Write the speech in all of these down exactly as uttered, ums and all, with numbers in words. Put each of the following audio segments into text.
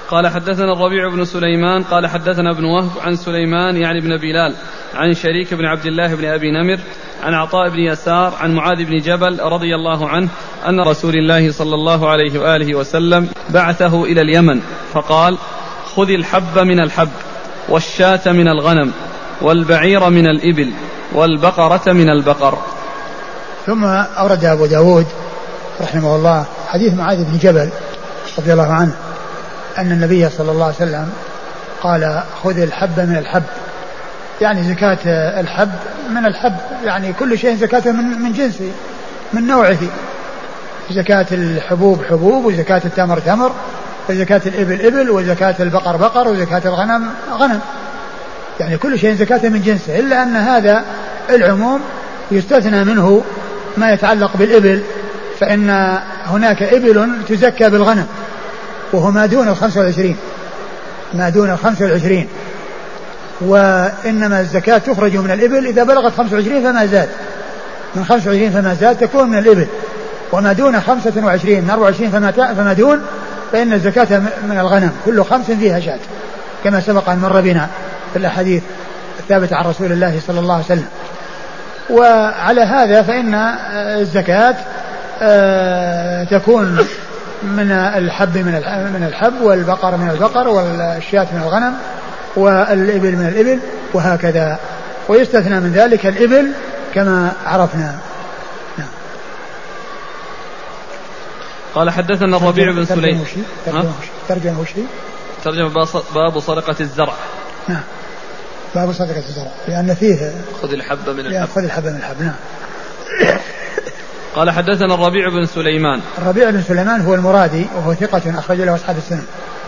قال حدثنا الربيع بن سليمان قال حدثنا ابن وهب عن سليمان يعني بن بلال عن شريك بن عبد الله بن أبي نمر عن عطاء بن يسار عن معاذ بن جبل رضي الله عنه أن رسول الله صلى الله عليه وآله وسلم بعثه إلى اليمن فقال خذ الحب من الحب والشاة من الغنم والبعير من الإبل والبقرة من البقر. ثم أورد أبو داود رحمه الله حديث معاذ بن جبل رضي الله عنه أن النبي صلى الله عليه وسلم قال خذ الحب من الحب، يعني زكاة الحب من الحب، يعني كل شيء زكاة من, من جنسه من نوعه، زكاة الحبوب حبوب، وزكاة التمر تمر، وزكاة الإبل إبل، وزكاة البقر بقر، وزكاة الغنم غنم، يعني كل شيء زكاة من جنسه، إلا أن هذا العموم يستثنى منه ما يتعلق بالإبل، فإن هناك إبل تزكى بالغنم وهو ما دون الخمسة والعشرين ما دون الخمسة والعشرين، وإنما الزكاة تخرج من الإبل إذا بلغت خمسة وعشرين فما زاد، من خمسة وعشرين فما زاد تكون من الإبل، وما دون خمسة وعشرين من أربعة وعشرين فما, فما دون فإن الزكاة من الغنم كل خمس فيها شاة، كما سبق أن مر بنا في الأحاديث الثابتة عن رسول الله صلى الله عليه وسلم. وعلى هذا فإن الزكاة تكون من الحب من الحب، والبقر من البقر، والشاة من الغنم، والإبل من الإبل، وهكذا، ويستثنى من ذلك الإبل كما عرفنا. قال حدثنا الربيع بن سليمان ترجمة وشي ترجمة باب صدقة الزرع. نعم باب صدقة الزرع، لأن فيه خذ الحب من الحب خذ الحب من الحب. نعم. قال حدثنا الربيع بن سليمان الربيع بن سليمان هو المرادي وهو ثقة أخرج له أصحاب السنن.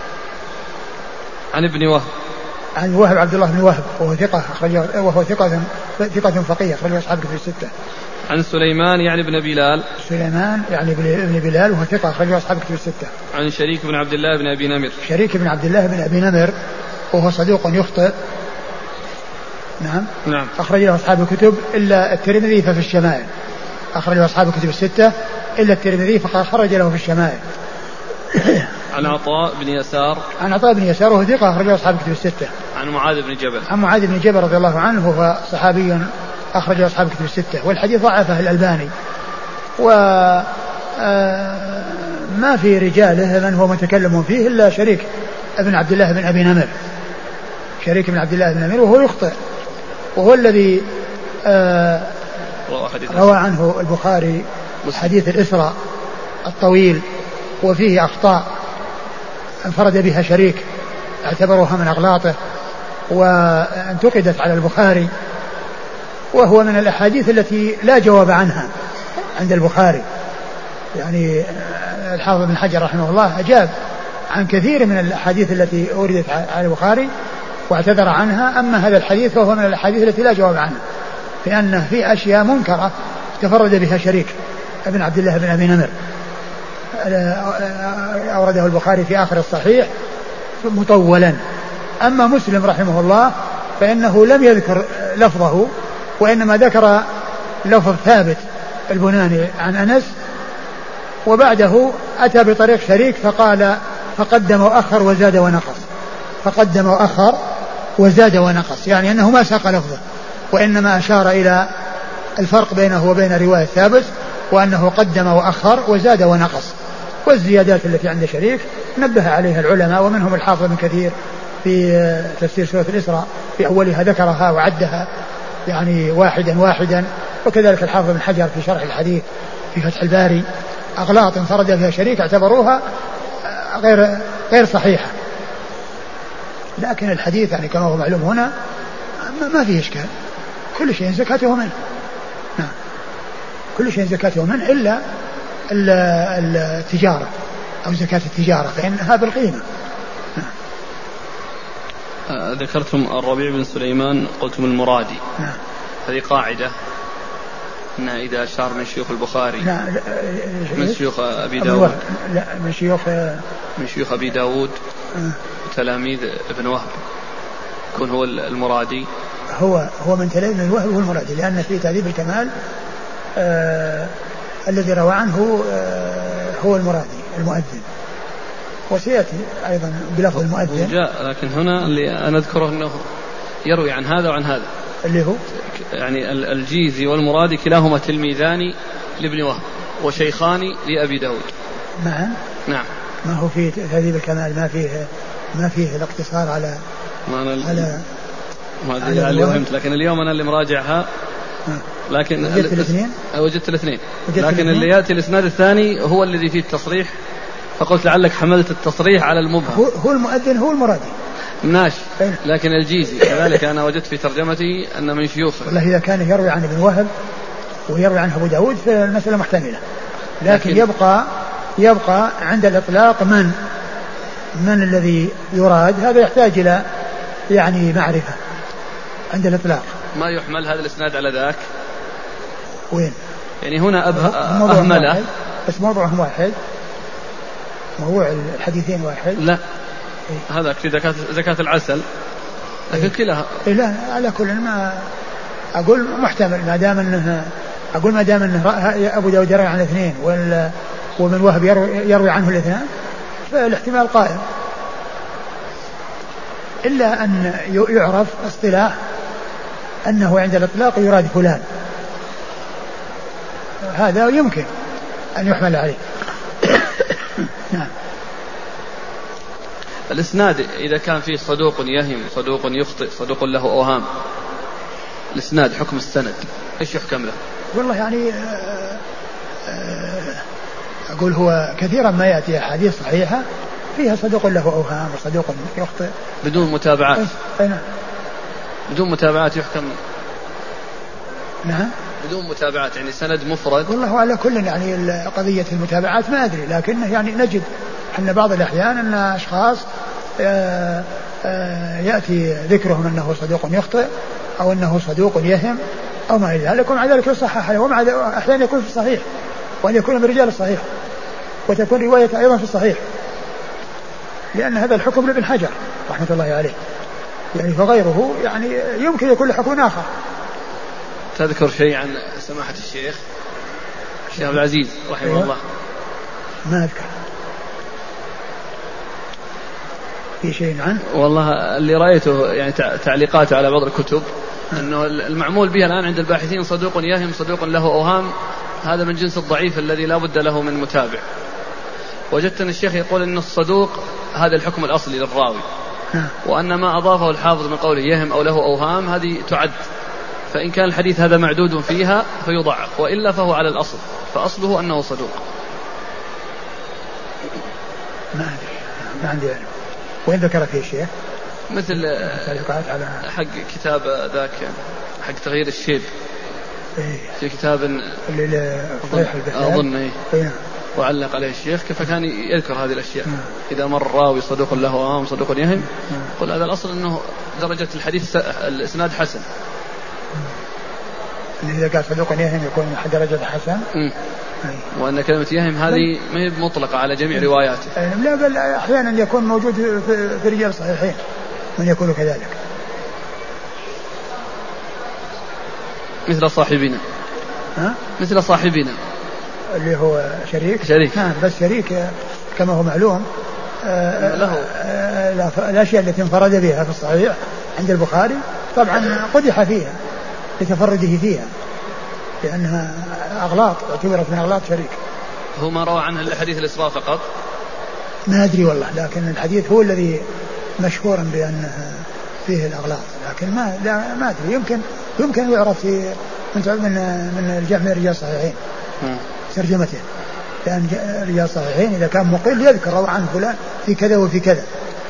عن ابن وهب عن وهب عبد الله بن وهب وهو ثقة أخرج وهو ثقة ثقة فقيه أخرج له أصحاب الكتب الستة. عن سليمان يعني بن بلال سليمان يعني بن بلال وهو ثقة أخرج له أصحاب الكتب الستة. عن شريك بن عبد الله بن أبي نمر شريك بن عبد الله بن أبي نمر وهو صدوق يخطئ. نعم نعم أخرج له أصحاب الكتب إلا الترمذي ففي الشمائل، أخرج له أصحاب الكتب الستة إلا الترمذي فقد خرج له في الشمائل. عن عطاء بن يسار عن عطاء بن يسار وهو ثقة أخرج له أصحاب الكتب الستة. عن معاذ بن جبل عن معاذ بن جبل رضي الله عنه وهو صحابي أخرج له أصحاب الكتب الستة، والحديث ضعفه الألباني، وما في رجاله من هو متكلم فيه إلا شريك ابن عبد الله بن أبي نمر شريك بن عبد الله بن نمر وهو يخطئ، وهو الذي روى عنه البخاري حديث الإسراء الطويل وفيه أخطاء انفرد بها شريك اعتبروها من أغلاطه وانتقدت على البخاري، وهو من الأحاديث التي لا جواب عنها عند البخاري، يعني الحافظ بن حجر رحمه الله أجاب عن كثير من الأحاديث التي أوردت على البخاري واعتذر عنها، أما هذا الحديث فهو من الأحاديث التي لا جواب عنها، لأنه في أشياء منكرة تفرد بها شريك ابن عبد الله بن أبي نمر أورده البخاري في آخر الصحيح مطولا. أما مسلم رحمه الله فإنه لم يذكر لفظه، وإنما ذكر لفظ ثابت البناني عن أنس، وبعده أتى بطريق شريك فقال فقدم وأخر وزاد ونقص، فقدم وأخر وزاد ونقص، يعني أنه ما ساق لفظه، وإنما أشار إلى الفرق بينه وبين رواية ثابت، وأنه قدم وأخر وزاد ونقص. والزيادات التي عند شريك نبه عليها العلماء، ومنهم الحافظ بن كثير في تفسير سورة الإسراء في أولها ذكرها وعدها يعني واحدا واحدا، وكذلك الحافظ بن حجر في شرح الحديث في فتح الباري أغلاط انفرد فيها شريك اعتبروها غير غير صحيحة، لكن الحديث يعني كما هو معلوم هنا ما فيه إشكال، كل شيء زكاته منه. نعم كل شيء زكاته منه إلا التجارة أو زكاة التجارة فإنها بالقيمة. نعم. ذكرتم الربيع بن سليمان قلتم المرادي. نعم. هذه قاعدة أن إذا أشار من شيوخ البخاري لا من شيوخ أبي داود لا من شيوخ من شيوخ أبي داود وتلاميذ ابن وهب يكون هو المرادي. هو هو من تلاميذ ابن وهب هو المرادي، لأن في تهذيب الكمال آه الذي روى عنه آه هو المرادي المؤذن، وسيأتي أيضا بلفظ المؤذن جاء، لكن هنا اللي أنا أذكره أنه يروي عن هذا وعن هذا، اللي هو يعني الجيزي والمرادي كلاهما تلميذان لابن وهب وشيخان لأبي داود معا. نعم. ما هو في تهذيب الكمال ما فيه ما فيه الاقتصار على ما أنا على ما أدري اللي فهمت، لكن اليوم أنا اللي مراجعها. لكن وجدت الاثنين وجدت الاثنين لكن الاثنين. اللي يأتي الإسناد الثاني هو الذي فيه التصريح، فقلت لعلك حملت التصريح على المبهم. هو, هو المؤذن هو المرادي ماشي. لكن الجيزي كذلك أنا وجدت في ترجمتي أن من شيوخه. والله إذا كان يروي عن ابن وهب ويروي عنه أبو داود فالمسألة محتملة، لكن, لكن يبقى يبقى عند الإطلاق من من الذي يراد، هذا يحتاج إلى يعني معرفة عند الإطلاق. ما يحمل هذا الإسناد على ذاك. وين؟ يعني هنا أهمله، بس موضوعهم واحد، موضوع الحديثين واحد. لا إيه؟ هذا في زكاة زكاة العسل، لكن إيه؟ كلها إيه؟ لا على كل ما أقول محتمل، ما دام أنه أقول ما دام أنه أبو داود يروي عن الاثنين ومن وهب يروي عنه الاثنين فالاحتمال قائم، إلا أن يعرف اصطلاح أنه عند الإطلاق يراد فلان، هذا يمكن أن يحمل عليه. نعم. الإسناد إذا كان فيه صدوق يهم، صدوق يخطئ، صدوق له أوهام، الإسناد حكم السند إيش يحكم له؟ والله يعني أقول هو كثيرا ما يأتي أحاديث صحيحة فيها صدوق له أوهام وصدوق يخطئ بدون متابعات. أي نعم. بدون متابعات يحكم. نعم. بدون متابعات يعني سند مفرد. والله على كل يعني قضية المتابعات ما أدري، لكن يعني نجد أن بعض الأحيان أن أشخاص يأتي ذكرهم أنه صدوق يخطئ أو أنه صدوق يهم أو ما إلى ذلك، ومع ذلك يصحح له، ومع أحيانا يكون في الصحيح وأن يكون من رجال الصحيح وتكون رواية أيضا في الصحيح، لأن هذا الحكم لابن حجر رحمة الله عليه يعني، فغيره يعني يمكن يكون له حكم آخر. تذكر شيء عن سماحة الشيخ الشيخ عبد العزيز رحمه أيوة. الله ما أذكر في شيء عنه والله، اللي رأيته يعني تعليقاته على بعض الكتب أنه المعمول به الآن عند الباحثين صدوق يهم، صدوق له أوهام، هذا من جنس الضعيف الذي لا بد له من متابع. وجدت أن الشيخ يقول أن الصدوق هذا الحكم الأصلي للراوي، وأن ما أضافه الحافظ من قوله يهم أو له أوهام هذه تعد، فإن كان الحديث هذا معدود فيها فيضعف، وإلا فهو على الأصل، فأصله أنه صدوق. ما أدري ما عندي علم. وين ذكر فيه الشيخ؟ مثل على حق كتاب ذاك حق تغيير الشيب إيه؟ في كتاب اللي أظن إيه؟ إيه؟ وعلق عليه الشيخ كيف كان يذكر هذه الأشياء. مم. إذا مر راوي صدوق له أوهام صدوق يهم، قل هذا الأصل أنه درجة الحديث الإسناد حسن. إذا قال صدوق يهم يكون درجة حسن. وأن كلمة يهم هذه ما هي مطلقة على جميع رواياته. لا بل أحيانا يكون موجود في رجال الصحيحين من يكون كذلك، مثل صاحبنا. ها؟ مثل صاحبنا اللي هو شريك. شريك. نعم بس شريك كما هو معلوم آه له آه الأشياء التي انفرد بها في الصحيح عند البخاري طبعا قدح فيها لتفرده فيها، لأنها أغلاط اعتبرت من أغلاط شريك. هو ما روى عنها إلا حديث الإسراء فقط. ما أدري والله، لكن الحديث هو الذي مشهور بأنه فيه الأغلاط، لكن ما لا ما أدري، يمكن يمكن يعرف في من من من الجمع رجال الصحيحين ترجمته، لأن رجال الصحيحين إذا كان مقل يذكر روى عن فلان في كذا وفي كذا.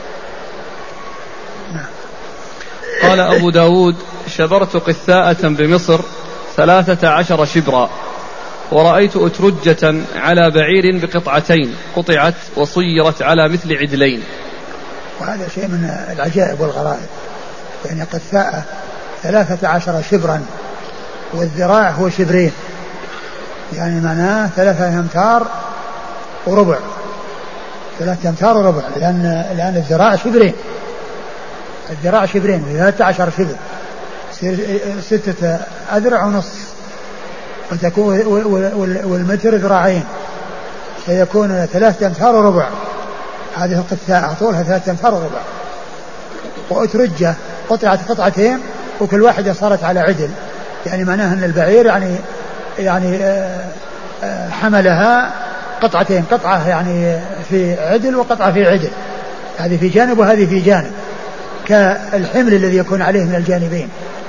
نعم. قال أبو داود شبرت قثاءة بمصر ثلاثة عشر شبرا، ورأيت أترجة على بعير بقطعتين قطعت وصيرت على مثل عدلين. وهذا شيء من العجائب والغرائب، يعني قثاءة ثلاثة عشر شبرا والذراع هو شبرين، يعني معناه ثلاثة أمتار وربع، ثلاثة أمتار وربع، لأن لأن الذراع شبرين، الذراع شبرين ثلاثة عشر شبر ستة أذرع ونص، وتكون والمتر ذراعين، فيكون ثلاثة أمتار وربع، هذه القثاء طولها ثلاثة أمتار وربع. وأترجة قطعت قطعتين وكل واحدة صارت على عدل، يعني معناها أن البعير يعني يعني حملها قطعتين، قطعة يعني في عدل وقطعة في عدل، هذه في جانب وهذه في جانب، كالحمل الذي يكون عليه من الجانبين.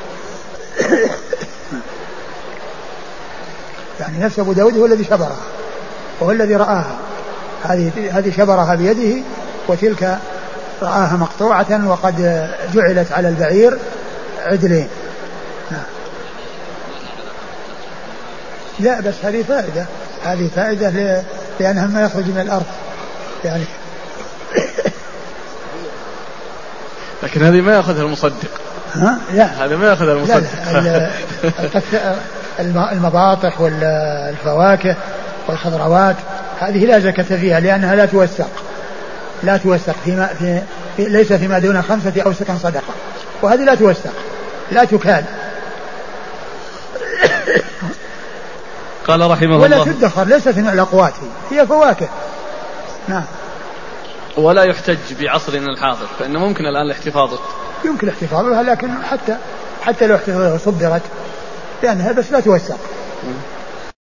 يعني نفس أبو داود هو الذي شبرها وهو الذي رآها، هذه هذه شبرها بيده وتلك رآها مقطوعة وقد جعلت على البعير عدلين. لا بس هذه فائدة، هذه فائدة لأنها ما يخرج من الأرض يعني. لكن هذه ما يأخذها المصدق. ها؟ لا هذا ما يأخذها المصدق. لا لا المباطح والفواكه والخضروات هذه لا زكاة فيها لأنها لا توثق، لا توثق فيما في, في ليس فيما دون خمسة أوسق صدقة، وهذه لا توثق لا تكال قال رحمه ولا الله تدخر، ليست من الأقوات، هي فواكه. نعم. ولا يحتج بعصرنا الحاضر، فإنه ممكن الآن الاحتفاظ يمكن احتفاظها، لكن حتى حتى لو احتفاظها صدرت لأنها بس لا توثق.